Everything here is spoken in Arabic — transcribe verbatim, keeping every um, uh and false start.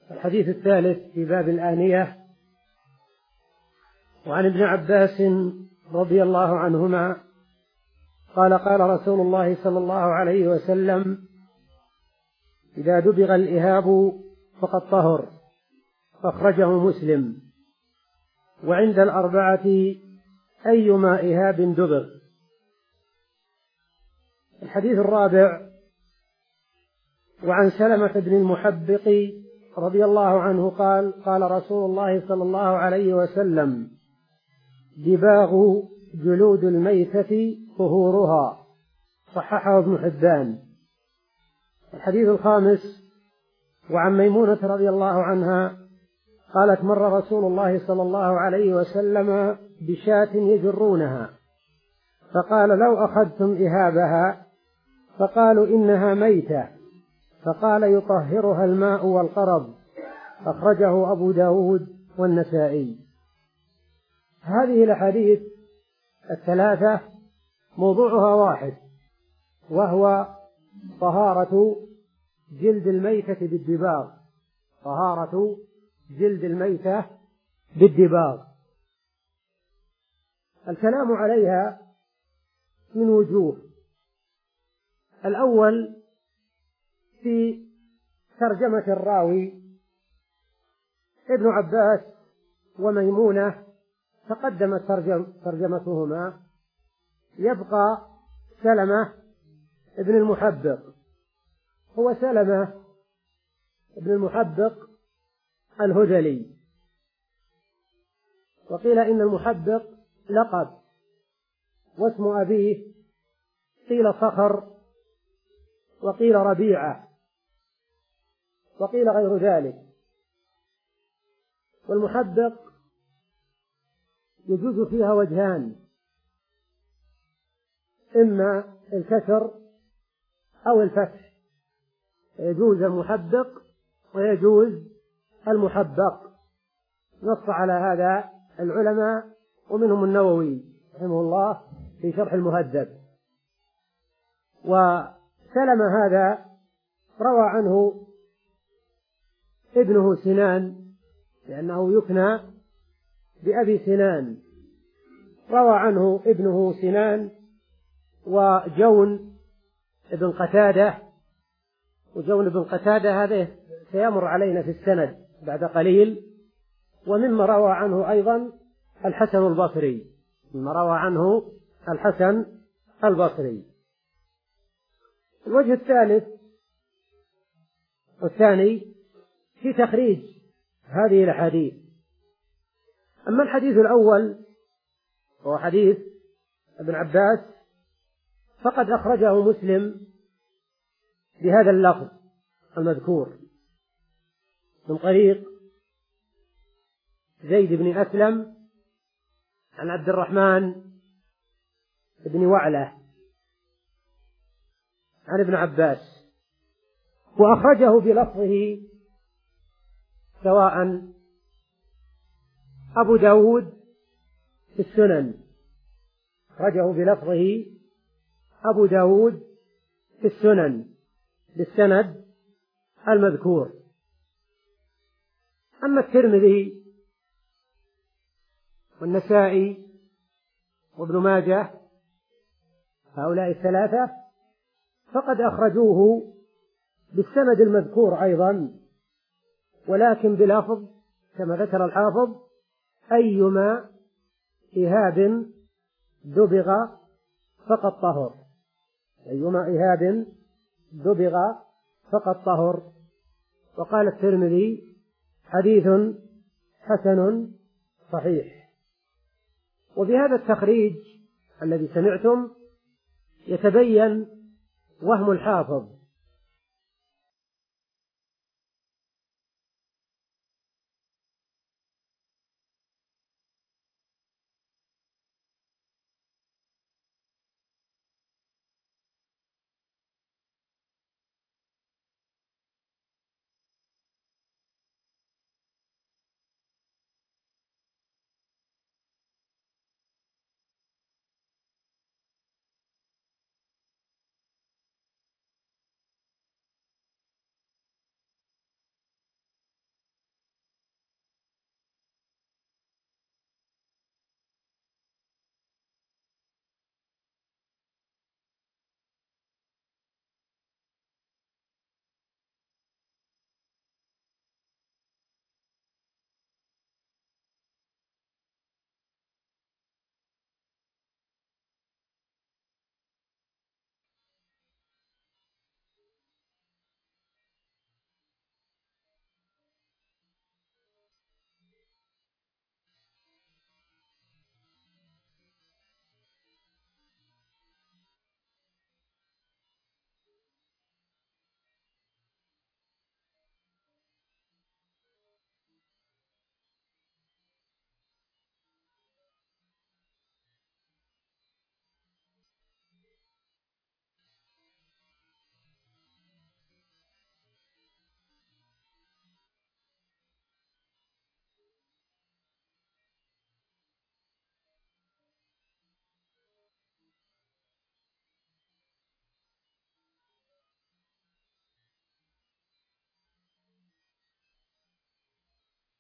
الحديث الثالث في باب الآنية. وعن ابن عباس رضي الله عنهما قال قال رسول الله صلى الله عليه وسلم: إذا دبغ الإهاب فقد طهر، أخرجه مسلم. وعند الأربعة أيما إهاب دبغ. الحديث الرابع: وعن سلمة بن المحبق رضي الله عنه قال قال رسول الله صلى الله عليه وسلم: دباغ جلود الميتة طهورها، صححه ابن حبان. الحديث الخامس: وعن ميمونة رضي الله عنها قالت: مر رسول الله صلى الله عليه وسلم بشاة يجرونها، فقال: لو أخذتم إهابها، فقالوا: إنها ميتة، فقال: يطهرها الماء والقرض، أخرجه أبو داود والنسائي. هذه الأحاديث الثلاثة موضوعها واحد، وهو طهارة جلد الميتة بالدباغ، طهارة جلد الميتة بالدباغ. الكلام عليها من وجوه. الأول في ترجمة الراوي ابن عباس وميمونة، تقدمت ترجم ترجمتهما. يبقى سلمة ابن المحبق. هو سلمة ابن المحبق الهذلي، وقيل إن المحبق لقب، واسم أبيه قيل صخر، وقيل ربيعة، وقيل غير ذلك. والمحبق يجوز فيها وجهان: إما الكسر أو الفتح، يجوز المحبق ويجوز المحبق. نص على هذا العلماء، ومنهم النووي رحمه الله في شرح المهذب. وسلم هذا روى عنه ابنه سنان، لأنه يكنى بأبي سنان. روى عنه ابنه سنان وجون ابن قتادة. وجون ابن قتادة هذا سيمر علينا في السند بعد قليل. ومما روى عنه أيضا الحسن البصري، مما روى عنه الحسن البصري. الوجه الثالث والثاني في تخريج هذه الأحاديث. أما الحديث الأول وهو حديث ابن عباس، فقد أخرجه مسلم بهذا اللفظ المذكور من طريق زيد بن أسلم عن عبد الرحمن بن وعلة عن ابن عباس، وأخرجه بلفظه سواء أبو داود في السنن، أخرجه بلفظه أبو داود في السنن بالسند المذكور. أما الترمذي والنسائي وابن ماجه، هؤلاء الثلاثة، فقد أخرجوه بالسند المذكور أيضا، ولكن بلفظ كما ذكر الحافظ: أيما إهاب دبغ فقد طهر، أيما إهاب دبغ فقد طهر. وقال الترمذي: حديث حسن صحيح. وبهذا التخريج الذي سمعتم يتبين وهم الحافظ